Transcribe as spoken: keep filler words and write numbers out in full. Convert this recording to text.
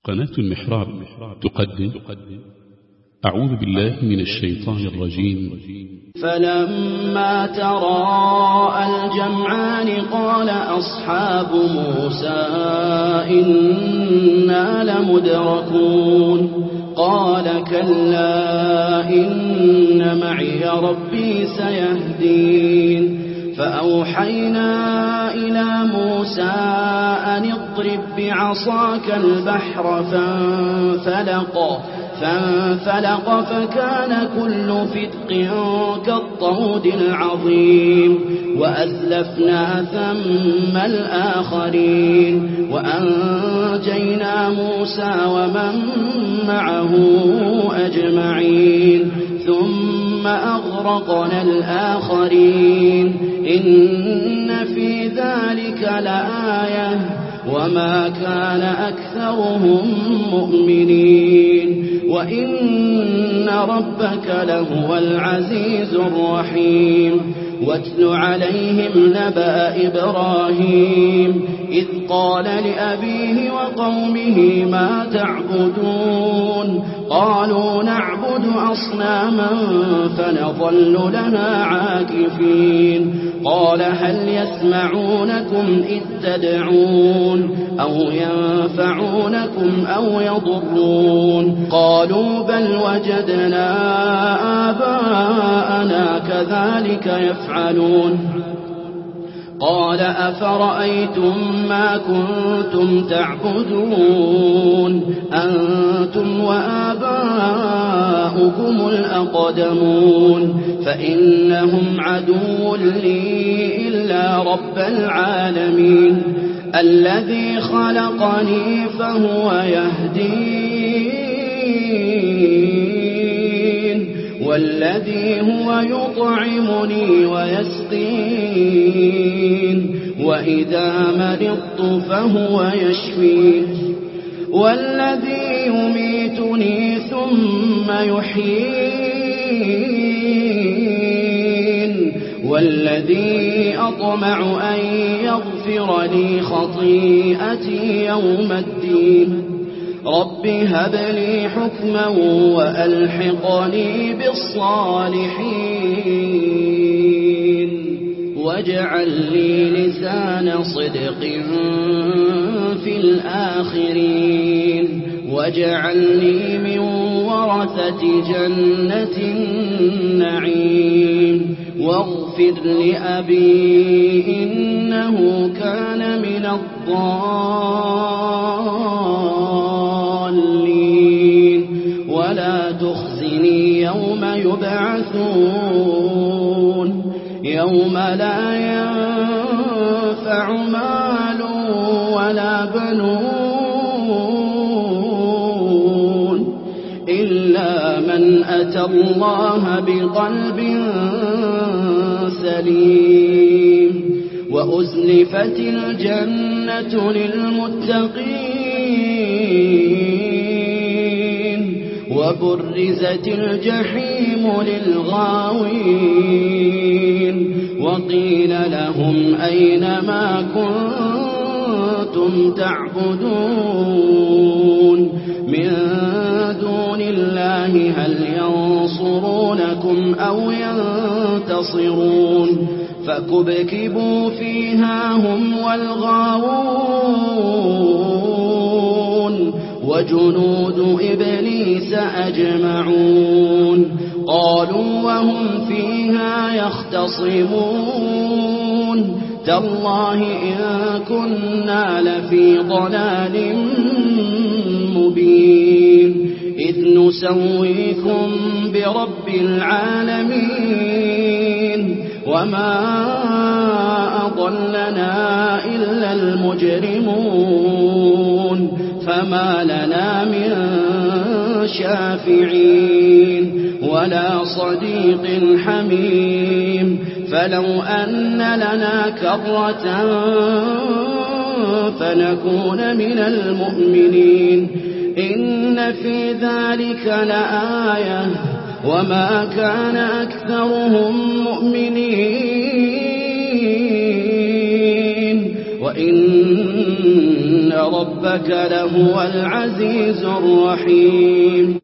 قناة المحراب تقدم أعوذ بالله من الشيطان الرجيم. فلما تراءى الجمعان قال أصحاب موسى إنا لمدركون قال كلا إن معي ربي سيهدين فأوحينا إلى موسى أن اضرب بعصاك البحر فانفلق فانفلق فكان كل فرق كالطود العظيم وأزلفنا ثم الآخرين وأنجينا موسى ومن معه أجمعين ثم أغرقنا الآخرين إن في ذلك لآية وما كان أكثرهم مؤمنين وإن ربك لهو العزيز الرحيم واتل عليهم نبأ إبراهيم إذ قال لأبيه وقومه ما تعبدون قالوا نعبد أصناما فنظل لها عاكفين قال هل يسمعونكم إذ تدعون أو ينفعونكم أو يضرون قالوا بل وجدنا آباءنا كذلك يفعلون قال أفرأيتم ما كنتم تعبدون أنتم وآباؤكم الأقدمون فإنهم عدو لي إلا رب العالمين الذي خلقني فهو يهدين والذي هو يطعمني ويسقين وإذا مرضت فهو يشفين والذي يميتني ثم يحيين والذي أطمع أن يغفر لي خطيئتي يوم الدين رب هب لي حكما وألحقني بالصالحين واجعل لي لسان صدق في الآخرين واجعلني من ورثة جنة النعيم واغفر لأبي إنه كان من الضالين ولا تخزني يوم يبعثون يوم لا ينفع مال ولا بنون إلا من أتى الله بقلب سليم وأزلفت الجنة للمتقين وبرزت الجحيم للغاوين وقيل لهم أين ما كنتم تعبدون من دون الله هل ينصرونكم أو ينتصرون فكبكبوا فيها هم والغاوون وجنود إبليس أجمعون قالوا وهم فيها يختصمون تالله إن كنا لفي ضلال مبين إذ نسويكم برب العالمين وما أضلنا إلا المجرمون فما لنا من شافعين ولا صديق حميم فلو أن لنا كرة فنكون من المؤمنين إن في ذلك لآية وما كان أكثرهم مؤمنين وإن ربك لهو العزيز الرحيم